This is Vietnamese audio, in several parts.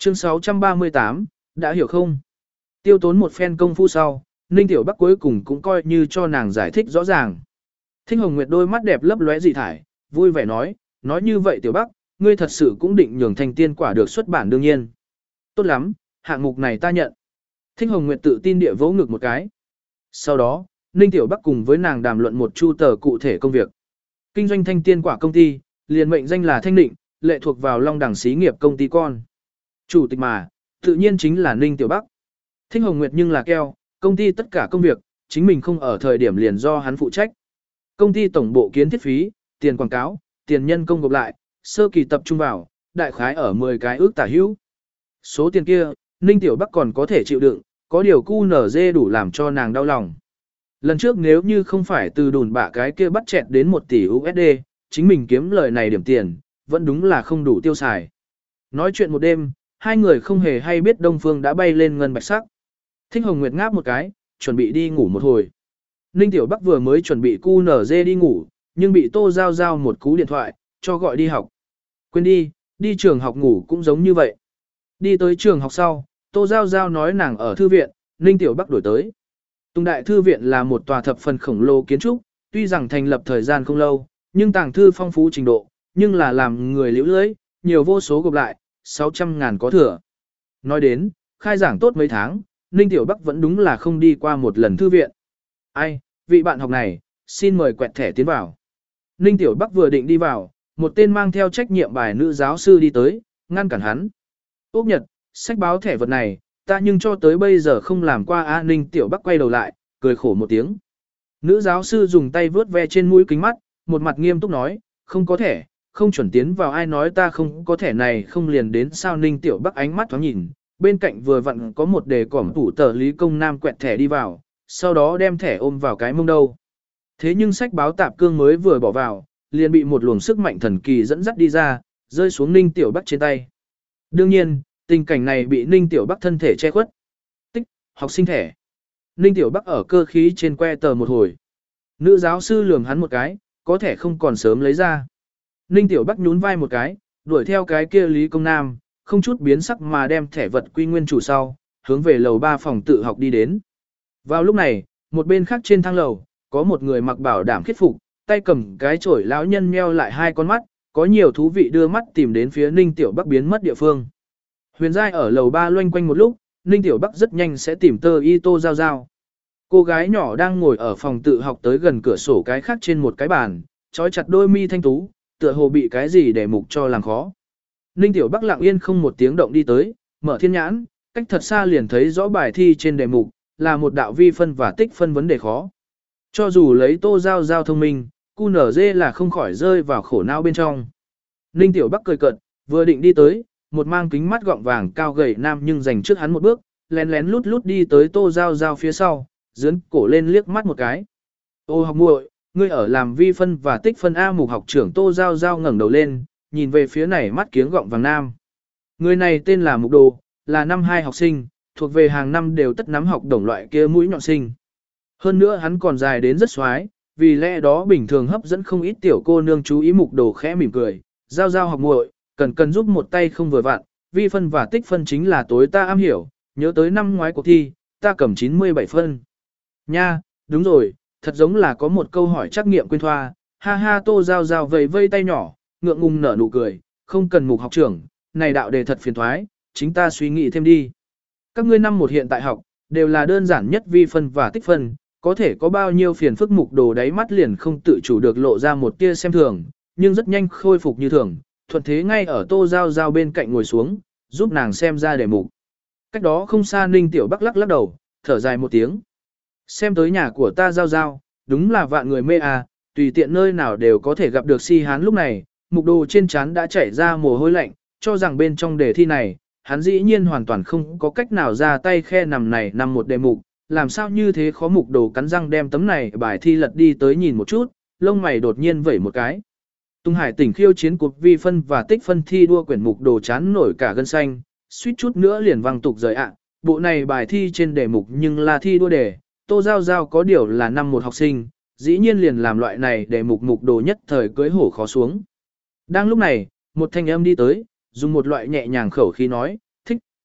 Chương 638, đã hiểu không? Tiêu tốn một phen công phu sau, Ninh Tiểu Bắc cuối cùng cũng coi như cho nàng giải thích rõ ràng. Thích Hồng Nguyệt đôi mắt đẹp lấp lóe dị thải, vui vẻ nói như vậy Tiểu Bắc, ngươi thật sự cũng định nhường thành tiên quả được xuất bản đương nhiên. Tốt lắm, hạng mục này ta nhận. Thích Hồng Nguyệt tự tin địa vỗ ngực một cái. Sau đó, Ninh Tiểu Bắc cùng với nàng đàm luận một chu tờ cụ thể công việc. Kinh doanh thanh tiên quả công ty, liền mệnh danh là Thanh Định, lệ thuộc vào Long Đẳng xí nghiệp công ty con. Chủ tịch mà, tự nhiên chính là Ninh Tiểu Bắc. Thích Hồng Nguyệt nhưng là keo, công ty tất cả công việc, chính mình không ở thời điểm liền do hắn phụ trách. Công ty tổng bộ kiến thiết phí, tiền quảng cáo, tiền nhân công gộp lại, sơ kỳ tập trung vào, đại khái ở 10 cái ước tả hữu. Số tiền kia, Ninh Tiểu Bắc còn có thể chịu đựng, có điều QNZ đủ làm cho nàng đau lòng. Lần trước nếu như không phải từ đùn bạ cái kia bắt chẹt đến 1 tỷ USD, chính mình kiếm lời này điểm tiền, vẫn đúng là không đủ tiêu xài. Nói chuyện một đêm, hai người không hề hay biết Đông Phương đã bay lên ngân bạch sắc. Thích Hồng Nguyệt ngáp một cái, chuẩn bị đi ngủ một hồi. Ninh Tiểu Bắc vừa mới chuẩn bị QNZ đi ngủ, nhưng bị Tô Giao Giao một cú điện thoại, cho gọi đi học. Quên đi trường học ngủ cũng giống như vậy. Đi tới trường học sau, Tô Giao Giao nói nàng ở thư viện, Ninh Tiểu Bắc đổi tới. Tùng Đại Thư viện là một tòa thập phần khổng lồ kiến trúc, tuy rằng thành lập thời gian không lâu, nhưng tàng thư phong phú trình độ, nhưng là làm người liễu lưới, nhiều vô số gộp lại, 600.000 có thừa. Nói đến, khai giảng tốt mấy tháng, Ninh Tiểu Bắc vẫn đúng là không đi qua một lần thư viện. Ai, vị bạn học này, xin mời quẹt thẻ tiến vào. Ninh Tiểu Bắc vừa định đi vào, một tên mang theo trách nhiệm bài nữ giáo sư đi tới, ngăn cản hắn. Úc Nhật, sách báo thẻ vật này, ta nhưng cho tới bây giờ không làm qua A. Ninh Tiểu Bắc quay đầu lại, cười khổ một tiếng. Nữ giáo sư dùng tay vướt ve trên mũi kính mắt, một mặt nghiêm túc nói, không có thẻ, không chuẩn tiến vào. Ai nói ta không có thẻ này không liền đến sao? Ninh Tiểu Bắc ánh mắt thoáng nhìn, bên cạnh vừa vặn có một đề cỏm tủ tờ Lý Công Nam quẹt thẻ đi vào, sau đó đem thẻ ôm vào cái mông đâu. Thế nhưng sách báo tạp cương mới vừa bỏ vào, liền bị một luồng sức mạnh thần kỳ dẫn dắt đi ra, rơi xuống Ninh Tiểu Bắc trên tay. Đương nhiên, tình cảnh này bị Ninh Tiểu Bắc thân thể che khuất. Tích, học sinh thẻ. Ninh Tiểu Bắc ở cơ khí trên que tờ một hồi. Nữ giáo sư lườm hắn một cái, có thể không còn sớm lấy ra. Ninh Tiểu Bắc nhún vai một cái, đuổi theo cái kia Lý Công Nam, không chút biến sắc mà đem thẻ vật quy nguyên chủ sau, hướng về lầu 3 phòng tự học đi đến. Vào lúc này, một bên khác trên thang lầu, có một người mặc bảo đảm khiết phục, tay cầm cái chổi lão nhân nheo lại hai con mắt, có nhiều thú vị đưa mắt tìm đến phía Ninh Tiểu Bắc biến mất địa phương. Huyền Giai ở lầu 3 loanh quanh một lúc, Ninh Tiểu Bắc rất nhanh sẽ tìm tơ y Tô Giao Giao. Cô gái nhỏ đang ngồi ở phòng tự học tới gần cửa sổ cái khác trên một cái bàn, trói chặt đôi mi thanh tú, tựa hồ bị cái gì để mục cho làm khó. Ninh Tiểu Bắc lặng yên không một tiếng động đi tới, mở thiên nhãn, cách thật xa liền thấy rõ bài thi trên đề mục, là một đạo vi phân và tích phân vấn đề khó. Cho dù lấy Tô Giao Giao thông minh, QNZ là không khỏi rơi vào khổ não bên trong. Ninh Tiểu Bắc cười cợt, vừa định đi tới, một mang kính mắt gọng vàng cao gầy nam nhưng giành trước hắn một bước, lén lén lút lút đi tới Tô Giao Giao phía sau, dướn cổ lên liếc mắt một cái. Ô học muội, ngươi ở làm vi phân và tích phân A? Mục học trưởng Tô Giao Giao ngẩng đầu lên, nhìn về phía này mắt kiếng gọng vàng nam. Người này tên là Mục Đồ, là năm 2 học sinh, thuộc về hàng năm đều tất nắm học đồng loại kia mũi nhọn sinh. Hơn nữa hắn còn dài đến rất xoái, vì lẽ đó bình thường hấp dẫn không ít tiểu cô nương chú ý. Mục Đồ khẽ mỉm cười, Giao Giao học muội, cần giúp một tay không vừa vặn, vi phân và tích phân chính là tối ta am hiểu, nhớ tới năm ngoái cuộc thi, ta cầm 97 phân. Nha, đúng rồi, thật giống là có một câu hỏi trắc nghiệm quên thoa, ha ha. Tô Giao Giao vẫy vây tay nhỏ, ngượng ngùng nở nụ cười, không cần Mục học trưởng, này đạo đề thật phiền thoái, chính ta suy nghĩ thêm đi. Các ngươi năm 1 hiện tại học, đều là đơn giản nhất vi phân và tích phân, có thể có bao nhiêu phiền phức? Mục Đồ đáy mắt liền không tự chủ được lộ ra một tia xem thường, nhưng rất nhanh khôi phục như thường, thuận thế ngay ở Tô Giao Giao bên cạnh ngồi xuống, giúp nàng xem ra đề mục. Cách đó không xa Ninh Tiểu Bắc lắc lắc đầu, thở dài một tiếng. Xem tới nhà của ta Giao Giao, đúng là vạn người mê à, tùy tiện nơi nào đều có thể gặp được si hán. Lúc này, Mục Đồ trên trán đã chảy ra mồ hôi lạnh, cho rằng bên trong đề thi này, hắn dĩ nhiên hoàn toàn không có cách nào ra tay khe nằm này nằm một đề mục, làm sao như thế khó? Mục Đồ cắn răng đem tấm này bài thi lật đi tới nhìn một chút, lông mày đột nhiên vẩy một cái. Tung Hải tỉnh khiêu chiến cuộc vi phân và tích phân thi đua quyển. Mục Đồ chán nổi cả gân xanh, suýt chút nữa liền văng tục rời ạ. Bộ này bài thi trên đề mục nhưng là thi đua đề, Tô Giao Giao có điều là năm 1 học sinh, dĩ nhiên liền làm loại này đề mục. Mục Đồ nhất thời cưới hổ khó xuống. Đang lúc này, một thanh âm đi tới, dùng một loại nhẹ nhàng khẩu khí nói, thích,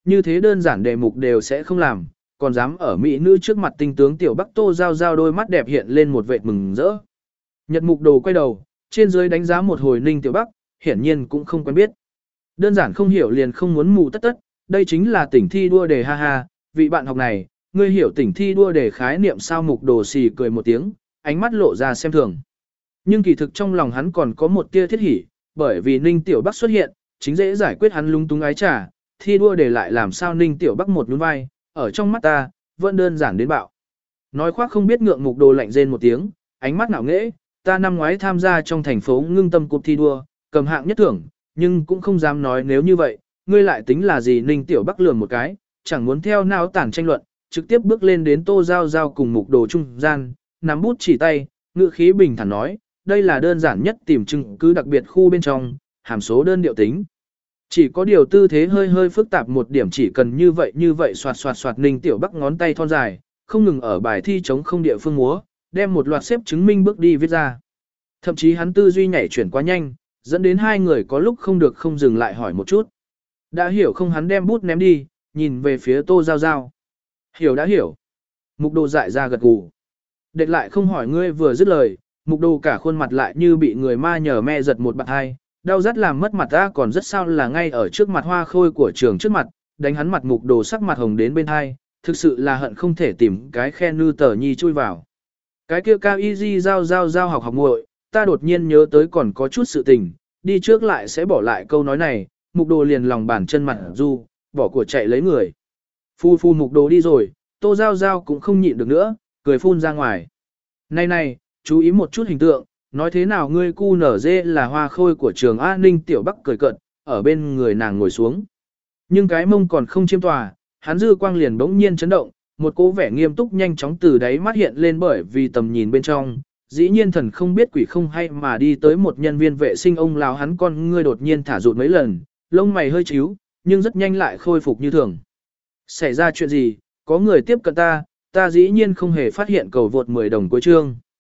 như thế đơn giản đề mục đều sẽ không làm, còn dám ở mỹ nữ trước mặt tinh tướng tiểu Bắc Tô Giao Giao đôi mắt đẹp hiện lên một vệt mừng rỡ. Nhật Mục Đồ quay đầu, trên dưới đánh giá một hồi Ninh Tiểu Bắc, hiển nhiên cũng không quen biết. Đơn giản không hiểu liền không muốn mù tất tất, đây chính là tỉnh thi đua đề ha ha, vị bạn học này, ngươi hiểu tỉnh thi đua đề khái niệm sao? Mục Đồ xì cười một tiếng, ánh mắt lộ ra xem thường. Nhưng kỳ thực trong lòng hắn còn có một tia thiết hỉ, bởi vì Ninh Tiểu Bắc xuất hiện, chính dễ giải quyết hắn lung túng ái trà, thi đua đề lại làm sao Ninh Tiểu Bắc một nhún vai, ở trong mắt ta, vẫn đơn giản đến bạo. Nói khoác không biết ngượng. Mục Đồ lạnh rên một tiếng, ánh mắt ngạo nghễ, ta năm ngoái tham gia trong thành phố ngưng tâm cuộc thi đua, cầm hạng nhất thưởng, nhưng cũng không dám nói nếu như vậy, ngươi lại tính là gì? Ninh Tiểu Bắc lườm một cái, chẳng muốn theo não tản tranh luận, trực tiếp bước lên đến Tô Giao Giao cùng Mục Đồ trung gian, nắm bút chỉ tay, ngữ khí bình thản nói, đây là đơn giản nhất tìm chứng cứ đặc biệt khu bên trong, hàm số đơn điệu tính. Chỉ có điều tư thế hơi hơi phức tạp một điểm, chỉ cần như vậy soạt soạt soạt. Ninh Tiểu Bắc ngón tay thon dài, không ngừng ở bài thi chống không địa phương múa, đem một loạt xếp chứng minh bước đi viết ra. Thậm chí hắn tư duy nhảy chuyển quá nhanh, dẫn đến hai người có lúc không được không dừng lại hỏi một chút. Đã hiểu không? Hắn đem bút ném đi, nhìn về phía Tô Giao Giao. Hiểu đã hiểu. Mục Đồ dại ra gật gù. Đệt lại không hỏi ngươi vừa dứt lời, Mục Đồ cả khuôn mặt lại như bị người ma nhờ me giật một bạt hai, đau rát làm mất mặt ta còn rất sao là ngay ở trước mặt hoa khôi của trường trước mặt, đánh hắn mặt. Mục Đồ sắc mặt hồng đến bên hai, thực sự là hận không thể tìm cái khe nư tờ nhi chui vào. Cái kia cao y di giao học muội, ta đột nhiên nhớ tới còn có chút sự tình, đi trước lại sẽ bỏ lại câu nói này. Mục Đồ liền lòng bàn chân mặt du, bỏ của chạy lấy người. Phu Mục Đồ đi rồi, Tô Giao Giao cũng không nhịn được nữa, cười phun ra ngoài. Này, chú ý một chút hình tượng, nói thế nào ngươi cu nở dê là hoa khôi của trường A. Ninh Tiểu Bắc cười cợt, ở bên người nàng ngồi xuống. Nhưng cái mông còn không chiêm tòa, hắn dư quang liền bỗng nhiên chấn động, một cố vẻ nghiêm túc nhanh chóng từ đáy mắt hiện lên, bởi vì tầm nhìn bên trong, dĩ nhiên thần không biết quỷ không hay mà đi tới một nhân viên vệ sinh. Ông lão hắn con ngươi đột nhiên thả rụt mấy lần, lông mày hơi chíu, nhưng rất nhanh lại khôi phục như thường. Xảy ra chuyện gì? Có người tiếp cận ta dĩ nhiên không hề phát hiện. Cầu vượt 10 đồng cuối chương.